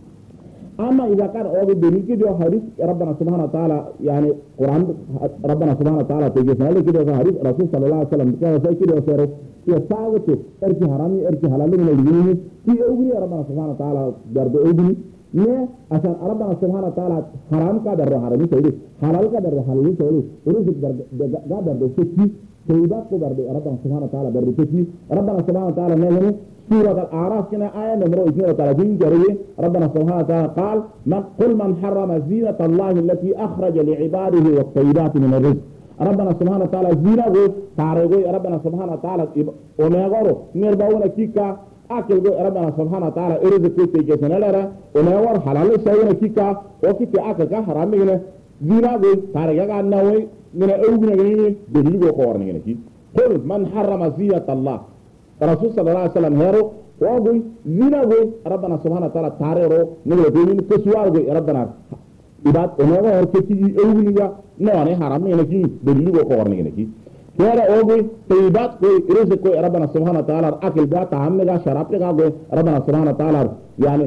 Speaker 1: أما إذا كان أوجد دليل كده حديث ربنا سبحانه وتعالى يعني قرآن ربنا سبحانه وتعالى تيجي سنة كده حديث رسول صلى الله عليه وسلم كذا زي كده وسيره يساعده إركي حرامي إركي حلال من الجنين في أوجي ربنا سبحانه وتعالى درب أوجي نه عشان ربنا سبحانه وتعالى حرام كذا درب حرامي سيري حلال كذا درب حلال سيري ورزق درب درب سكي سيدات كذا درب ربنا سبحانه وتعالى درب سكي ربنا سبحانه وتعالى نهني سورة الأعراف كنا آية نمرة 32 جريه ربنا سبحانه وتعالى قال قل من حرم زينة الله التي أخرج لعباده والطيبات من الرزق ربنا سبحانه وتعالى زينة تاريخ ربنا سبحانه وتعالى وما يغرو نربونا كيكا أكل ربنا سبحانه وتعالى إرزق كيكا جسنا لرا وما يغر حلال سوينا كيكا وكيكا أكل حرام منا زينة تاريخ عنا من أوجنا جنيه بديجو قوارنا جنيه قل من حرم زينة الله رسول صلى الله عليه وسلم هيرو وقوي زينة قوي ربنا سبحانه وتعالى تاريرو نقول بيني كسوار قوي ربنا إباد أمور هركتي أوليا نواني حرامي نكى بديجو قوارنا جنيه كذا أوجي تيبات قوي رزق قوي ربنا سبحانه وتعالى أكل جا طعام جا شراب جا قوي ربنا سبحانه وتعالى يعني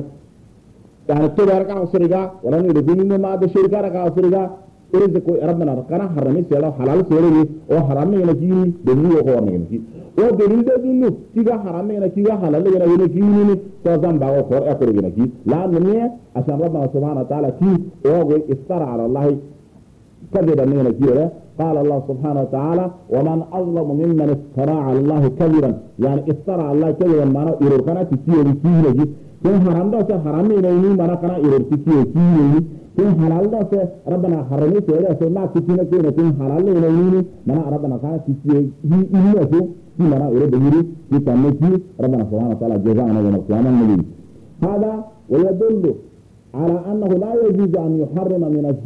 Speaker 1: تبارك أسرقا ولا نقول بيني ما ده شركة ركا أسرقا رزق قوي ربنا كنا حرامي سيلا حلال سيري أو حرامي نكى بديجو قوارنا جنيه ودليل ده إنه كذا حرام ينا كذا حلال ينا ينا كيني تزام باو خور أكل ينا كي لا نمية عشان ربنا سبحانه وتعالى كي وقوي افترى على الله كذبا ينا كيره قال الله سبحانه وتعالى ومن أظلم ممن افترى على الله كذبا يعني افترى على الله كذبا معناه يركنا كتير كيني كن حرام ده حرام إليه ما نكنا إرتكيه كيه كن حلال ده ربنا حرمه سيره سنا كتير كتير كن حلال إليه ما ربنا كان كتير هي إليه شو في ما إرد هيري في تمشي ربنا سبحانه وتعالى جزاءنا يوم القيامة النبي هذا ويدل على أنه لا يجوز أن يحرم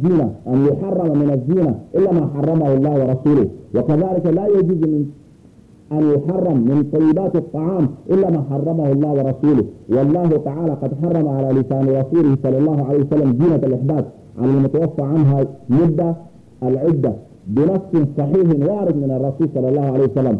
Speaker 1: من الزينة إلا ما حرمه الله ورسوله، وكذلك لا يجوز أن يحرم من طيبات الطعام إلا ما حرمه الله ورسوله، والله تعالى قد حرم على لسان رسوله صلى الله عليه وسلم زينة الإحداث على المتوفى عنها مدة العدة بنص صحيح وارد من الرسول صلى الله عليه وسلم.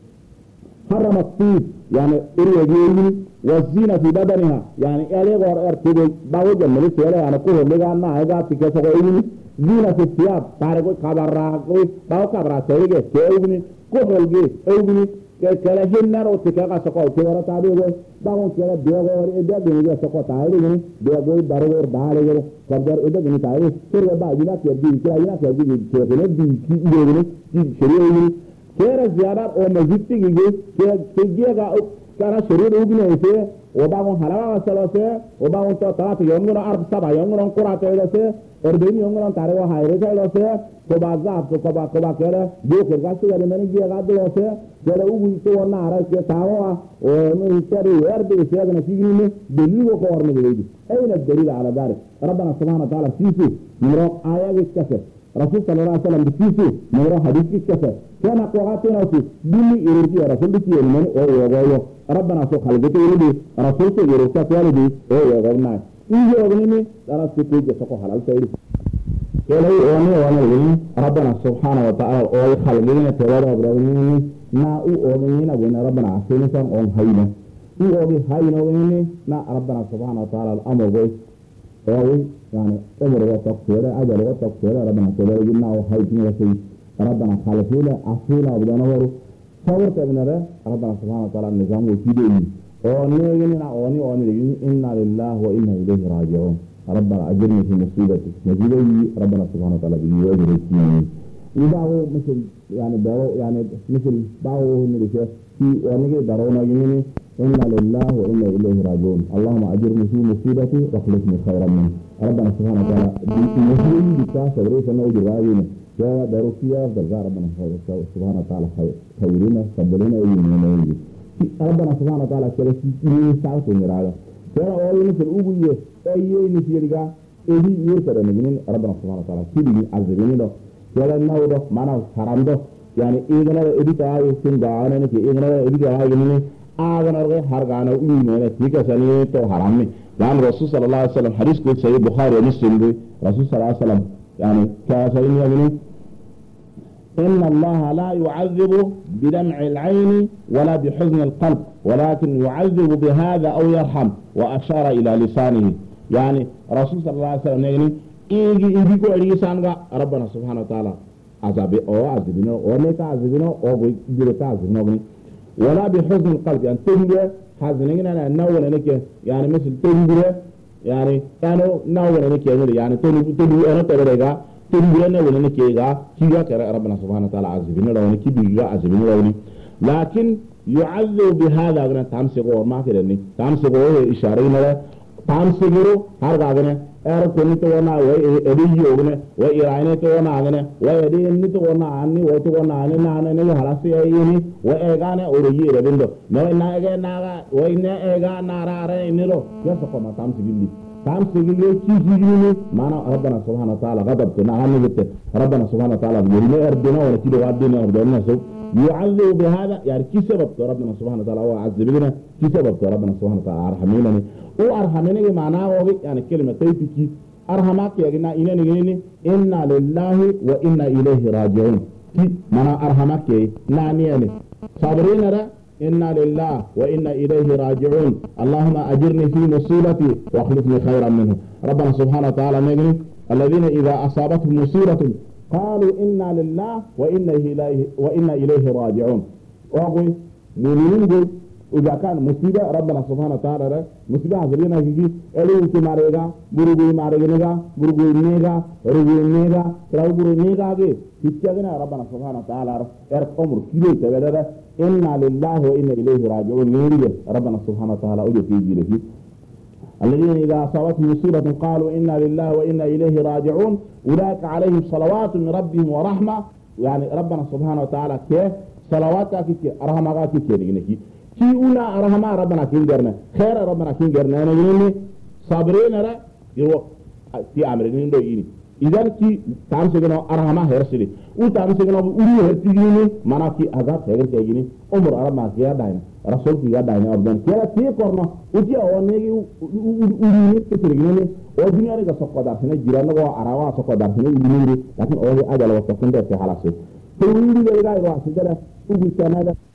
Speaker 1: حرم الطيب يعني إريجيني والزينة في بدنها يعني إليغور إرتبي باوجة مليس ولا يعني كوه لغانا هذا تكسوغيني زينة في الثياب تاريخ كبراغوي باو كبرا سيريجي كيوغني كوه لغي أوغني كلا هنر وتكاغا سقو كورا تابيغو باون كلا بيغور إدى بنيجا سقو تاريغني بيغور دارغور دارغور كبر إدى بني تاريغ سيروا باجنا كيرجي كلا ينا كيرجي كيرجي كيرجي كيرجي كيرا زيادة أو مزيد تيجي كيجيغا كنا شرير وجنه إيه وبعون حلاوة سلاسة وبعون تطلع يومنا أرض سبعة يومنا قرأت سلاسة أردين يومنا تاريخ هاي سلاسة كبازاب كبا كلا دو كرجاسي يعني من يجي قاعد سلاسة كلا وجي تونا عارف كتاوا ومن يشتري ورد يشتري نسيجني دليل وقارن بيجي أين الدليل على ذلك؟ ربنا سبحانه وتعالى فيه نرى آيات كثيرة رسول صلى الله عليه وسلم بفيه نرى حديث كثيرة كان قواتنا في دني إرجع رسول بتيه من أو يغيره ربنا سو خلقته يلدي رسول سو يروسا يلدي أو يغيرنا إيه يغنيني ترى سكوت يسقو حلال سيري كله وانا لين ربنا سبحانه وتعالى أو خلقنا تبارك وتعالى نا أو أغنينا وين ربنا عسينا سان أم هينا أو أغني هينا وين نا ربنا سبحانه وتعالى الأمر بوي أوي يعني أمر وتقصيره أجل وتقصيره ربنا تبارك جنا أو هينا وسي ربنا خالفونا عسينا وبدنا ورو صور تبنره ربنا سبحانه وتعالى النظام وكيدني ونيجينا وني إنا لله وإنا إليه راجعون ربنا أجرني في مصيبتي نجيبي ربنا سبحانه وتعالى بيوجرني إذا هو مثل يعني دارو يعني مثل دارو نريشه في ونيجي دارونا يميني إنا لله وإنا إليه راجعون اللهم أجرني في مصيبتي واخلفني خيرا منه ربنا سبحانه وتعالى بمسلم بتاع سبريس أنا أجرائينه يا داروكيا درجة ربنا سبحانه وتعالى خيرنا قبلنا يمينه ربنا سبحانه وتعالى كلا شيء ساعة نراجع كلا أول مثل أبويه أيه نسيرجع إيه يرتدى نجنين ربنا سبحانه وتعالى كذي عزبينه ده كلا ناوده ما ناو حرام ده يعني إيه كنا إدي تاعي سندعانا نكى إيه كنا إدي تاعي جنين آغنا رغى هرغانا وينه تيجا سنيه تو حرامي يعني رسول صلى الله عليه وسلم حديث كل سيد بخاري ومسلم رسول صلى الله عليه وسلم يعني كاسين يجنين إن الله لا يعذب بدمع العين ولا بحزن القلب ولكن يعذب بهذا أو يرحم وأشار إلى لسانه يعني رسول صلى الله عليه وسلم يعني إيجي كو لسانك ربنا سبحانه وتعالى عذابي أو عذبنا أو نيك عذبنا أو بيرك عذبنا ولا بحزن القلب يعني تنجي حزننا نول نك يعني مثل تنجي يعني كانوا نول نك يعني تنجي أنا تبرئة تنبينا ولا كيجا كيجا كرا ربنا سبحانه وتعالى عذبنا لو نكى بيجا عذبنا لو لكن يعذب بهذا أغنى تامسكوا ما كرني تامسكوا إشارة إنه تامسكوا هذا أغنى كوني تونا وإدي أغنى وإيراني تونا أغنى وإدي إني تونا عني وتونا عني نانا نيجي هلاسي أيني وإيجانا أوريجي ربندو نو إنا إيجا ناغا وإنا إيجا نارا إنيرو يسقط ما تامسكوا تام سجلوا كيجيني معنا ربنا سبحانه وتعالى غضب كنا هنجت ربنا سبحانه وتعالى بيرنا أردنا ولا كده وعدنا أردنا سو يعذب بهذا يعني كي سبب ربنا سبحانه وتعالى هو عذبنا كي سبب ربنا سبحانه وتعالى أرحمنا وأرحمنا معناه هو يعني كلمة تيجي أرحمك يا جنا إنا لله وإنا إليه راجعون كي معنا أرحمك نعني يعني صابرين ده إنا لله وإنا إليه راجعون اللهم أجرني في مصيبتي واخلفني خيرا منه ربنا سبحانه وتعالى نجري الذين إذا أصابتهم مصيبة قالوا إنا لله وإنا إليه راجعون وأقول مؤمنين إذا كان مصيبة ربنا سبحانه وتعالى مصيبة عزلنا كي ألو تماريغا برغوي ماريغا برغوي نيغا رغوي نيغا تراغوي نيغا كي كيتشاغنا ربنا سبحانه وتعالى ارك عمر كيلو إنا لله وإنا إليه راجعون نيري ربنا سبحانه وتعالى أجو في جيله
Speaker 2: الذين إذا أصابتهم مصيبة قالوا إنا لله وإنا إليه راجعون أولئك عليهم صلوات من ربهم ورحمة يعني ربنا سبحانه وتعالى كيف صلواتك كي رحمك كي نجي كي أولا رحمة ربنا كينجرنا خير ربنا كينجرنا نجي صابرين را يرو في أمرين دو يني إذا كي تام سجنا رحمة هرسلي وتام سجنا أولي هرسلي منا كي عذاب هرسلي عمر ربنا كيا داين رسول كيا داين أبدان كيا كي كورنا وتي أونيجي أولي كتيرجيني والدنيا رجع سقط دارسنا جيراننا وعراوا سقط دارسنا يديني لكن أولي أجل وسقط ده في حالة تقولي لي لا يروح سيدنا وفي كندا